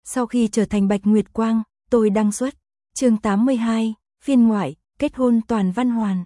Sau khi trở thành Bạch Nguyệt Quang, tôi đăng xuất. Chương 82, phiên ngoại, kết hôn toàn văn hoàn.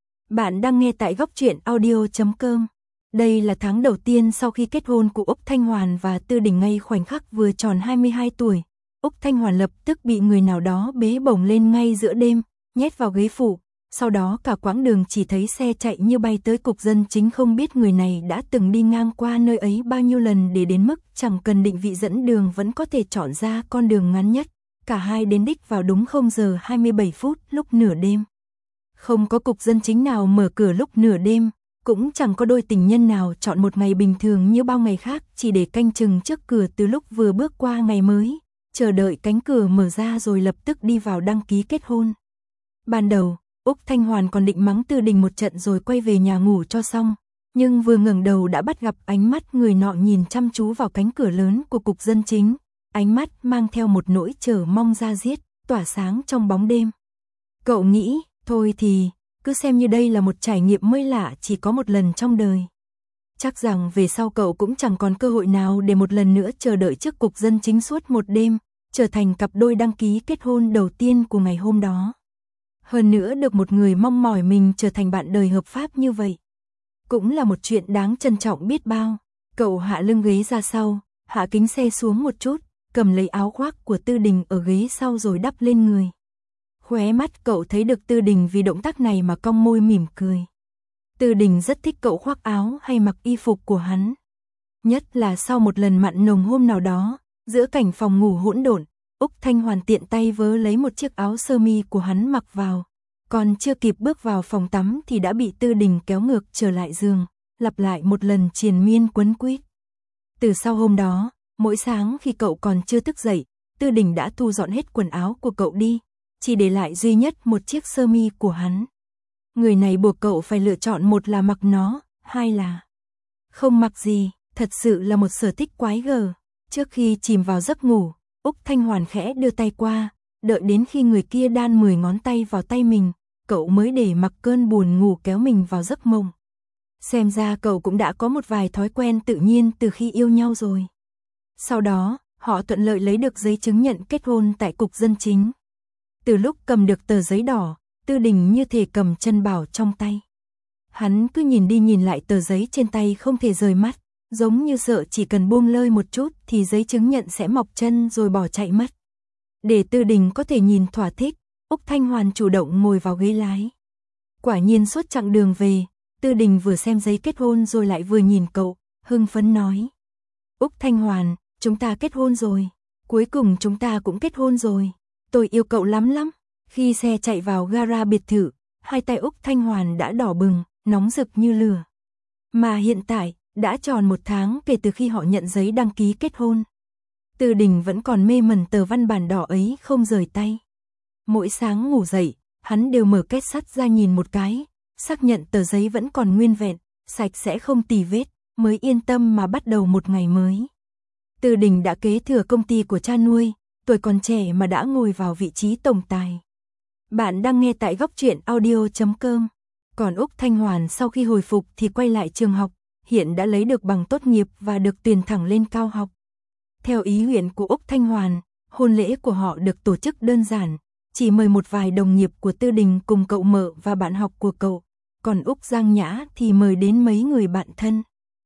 Bạn đang nghe tại góc truyện audio.com. Đây là tháng đầu tiên sau khi kết hôn của Úc Thanh Hoàn và Tư Đình. Ngay khoảnh khắc vừa tròn 22 tuổi, Úc Thanh Hoàn lập tức bị người nào đó bế bổng lên ngay giữa đêm, nhét vào ghế phụ. Sau đó cả quãng đường chỉ thấy xe chạy như bay tới cục dân chính, không biết người này đã từng đi ngang qua nơi ấy bao nhiêu lần để đến mức chẳng cần định vị dẫn đường vẫn có thể chọn ra con đường ngắn nhất. Cả hai đến đích vào đúng 0 giờ 27 phút lúc nửa đêm. Không có cục dân chính nào mở cửa lúc nửa đêm, cũng chẳng có đôi tình nhân nào chọn một ngày bình thường như bao ngày khác chỉ để canh chừng trước cửa từ lúc vừa bước qua ngày mới, chờ đợi cánh cửa mở ra rồi lập tức đi vào đăng ký kết hôn. Ban đầu, Úc Thanh Hoàn còn định mắng Tư Đình một trận rồi quay về nhà ngủ cho xong, nhưng vừa ngẩng đầu đã bắt gặp ánh mắt người nọ nhìn chăm chú vào cánh cửa lớn của cục dân chính, ánh mắt mang theo một nỗi chờ mong da diết, tỏa sáng trong bóng đêm. Cậu nghĩ, thôi thì, cứ xem như đây là một trải nghiệm mới lạ chỉ có một lần trong đời. Chắc rằng về sau cậu cũng chẳng còn cơ hội nào để một lần nữa chờ đợi trước cục dân chính suốt một đêm, trở thành cặp đôi đăng ký kết hôn đầu tiên của ngày hôm đó. Hơn nữa được một người mong mỏi mình trở thành bạn đời hợp pháp như vậy, cũng là một chuyện đáng trân trọng biết bao. Cậu hạ lưng ghế ra sau, hạ kính xe xuống một chút, cầm lấy áo khoác của Tư Đình ở ghế sau rồi đắp lên người. Khóe mắt cậu thấy được Tư Đình vì động tác này mà cong môi mỉm cười. Tư Đình rất thích cậu khoác áo hay mặc y phục của hắn. Nhất là sau một lần mặn nồng hôm nào đó, giữa cảnh phòng ngủ hỗn độn, Úc Thanh Hoàn tiện tay vớ lấy một chiếc áo sơ mi của hắn mặc vào. Còn chưa kịp bước vào phòng tắm thì đã bị Tư Đình kéo ngược trở lại giường, lặp lại một lần triền miên quấn quýt. Từ sau hôm đó, mỗi sáng khi cậu còn chưa thức dậy, Tư Đình đã thu dọn hết quần áo của cậu đi, chỉ để lại duy nhất một chiếc sơ mi của hắn. Người này buộc cậu phải lựa chọn, một là mặc nó, hai là không mặc gì, thật sự là một sở thích quái gở. Trước khi chìm vào giấc ngủ, Úc Thanh Hoàn khẽ đưa tay qua, đợi đến khi người kia đan 10 ngón tay vào tay mình, cậu mới để mặc cơn buồn ngủ kéo mình vào giấc mộng. Xem ra cậu cũng đã có một vài thói quen tự nhiên từ khi yêu nhau rồi. Sau đó, họ thuận lợi lấy được giấy chứng nhận kết hôn tại cục dân chính. Từ lúc cầm được tờ giấy đỏ, Tư Đình như thể cầm chân bảo trong tay. Hắn cứ nhìn đi nhìn lại tờ giấy trên tay không thể rời mắt, giống như sợ chỉ cần buông lơi một chút thì giấy chứng nhận sẽ mọc chân rồi bỏ chạy mất. Để Tư Đình có thể nhìn thỏa thích, Úc Thanh Hoàn chủ động ngồi vào ghế lái. Quả nhiên suốt chặng đường về, Tư Đình vừa xem giấy kết hôn rồi lại vừa nhìn cậu, hưng phấn nói: Úc Thanh Hoàn, chúng ta kết hôn rồi, cuối cùng chúng ta cũng kết hôn rồi, tôi yêu cậu lắm lắm. Khi xe chạy vào gara biệt thự, hai tay Úc Thanh Hoàn đã đỏ bừng, nóng rực như lửa. Mà hiện tại, đã tròn 1 tháng kể từ khi họ nhận giấy đăng ký kết hôn. Tư Đình vẫn còn mê mẩn tờ văn bản đỏ ấy không rời tay. Mỗi sáng ngủ dậy, hắn đều mở két sắt ra nhìn một cái, xác nhận tờ giấy vẫn còn nguyên vẹn, sạch sẽ không tì vết, mới yên tâm mà bắt đầu một ngày mới. Tư Đình đã kế thừa công ty của cha nuôi, tuổi còn trẻ mà đã ngồi vào vị trí tổng tài. Bạn đang nghe tại góc truyện audio.com. Còn Úc Thanh Hoàn sau khi hồi phục thì quay lại trường học, hiện đã lấy được bằng tốt nghiệp và được tuyển thẳng lên cao học. Theo ý nguyện của Úc Thanh Hoàn, hôn lễ của họ được tổ chức đơn giản, chỉ mời một vài đồng nghiệp của Tư Đình cùng cậu mợ và bạn học của cậu, còn Úc Giang Nhã thì mời đến mấy người bạn thân.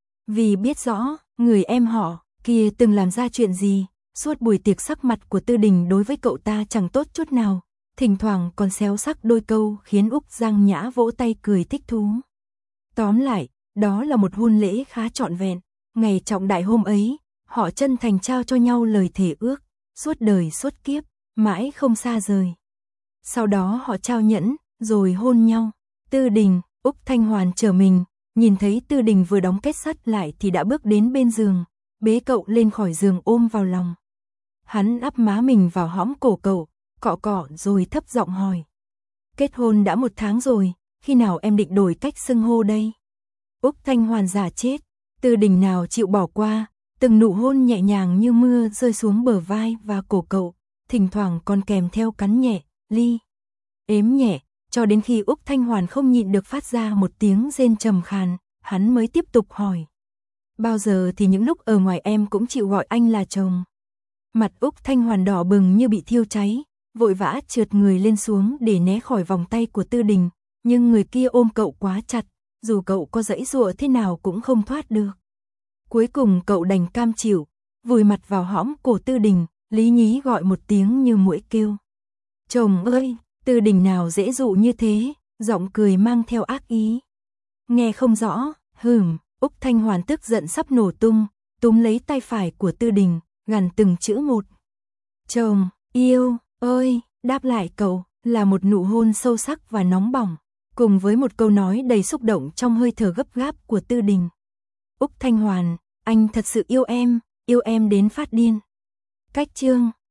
Vì biết rõ, người em họ kia từng làm ra chuyện gì, suốt buổi tiệc sắc mặt của Tư Đình đối với cậu ta chẳng tốt chút nào, thỉnh thoảng còn xéo sắc đôi câu khiến Úc Giang Nhã vỗ tay cười thích thú. Tóm lại, đó là một hôn lễ khá trọn vẹn. Ngày trọng đại hôm ấy, họ chân thành trao cho nhau lời thề ước, suốt đời suốt kiếp, mãi không xa rời. Sau đó họ trao nhẫn, rồi hôn nhau. Tư Đình, Úc Thanh Hoàn trở mình, nhìn thấy Tư Đình vừa đóng két sắt lại thì đã bước đến bên giường, bế cậu lên khỏi giường ôm vào lòng. Hắn áp má mình vào hõm cổ cậu, cọ cọ rồi thấp giọng hỏi: Kết hôn đã 1 tháng rồi, khi nào em định đổi cách xưng hô đây? Úc Thanh Hoàn giả chết, Tư Đình nào chịu bỏ qua, từng nụ hôn nhẹ nhàng như mưa rơi xuống bờ vai và cổ cậu, thỉnh thoảng còn kèm theo cắn nhẹ, li, ếm nhẹ, cho đến khi Úc Thanh Hoàn không nhịn được phát ra một tiếng rên trầm khàn, hắn mới tiếp tục hỏi: Bao giờ thì những lúc ở ngoài em cũng chịu gọi anh là chồng? Mặt Úc Thanh Hoàn đỏ bừng như bị thiêu cháy, vội vã trượt người lên xuống để né khỏi vòng tay của Tư Đình, nhưng người kia ôm cậu quá chặt, dù cậu có giãy giụa thế nào cũng không thoát được. Cuối cùng cậu đành cam chịu, vùi mặt vào hõm cổ Tư Đình, lý nhí gọi một tiếng như muỗi kêu. Chồng ơi, Tư Đình nào dễ dụ như thế, giọng cười mang theo ác ý. Nghe không rõ, Úc Thanh Hoàn tức giận sắp nổ tung, túm lấy tay phải của Tư Đình, gằn từng chữ một. Chồng, yêu, ơi, đáp lại cậu là một nụ hôn sâu sắc và nóng bỏng, cùng với một câu nói đầy xúc động trong hơi thở gấp gáp của Tư Đình. Úc Thanh Hoàn, anh thật sự yêu em đến phát điên. Cách chương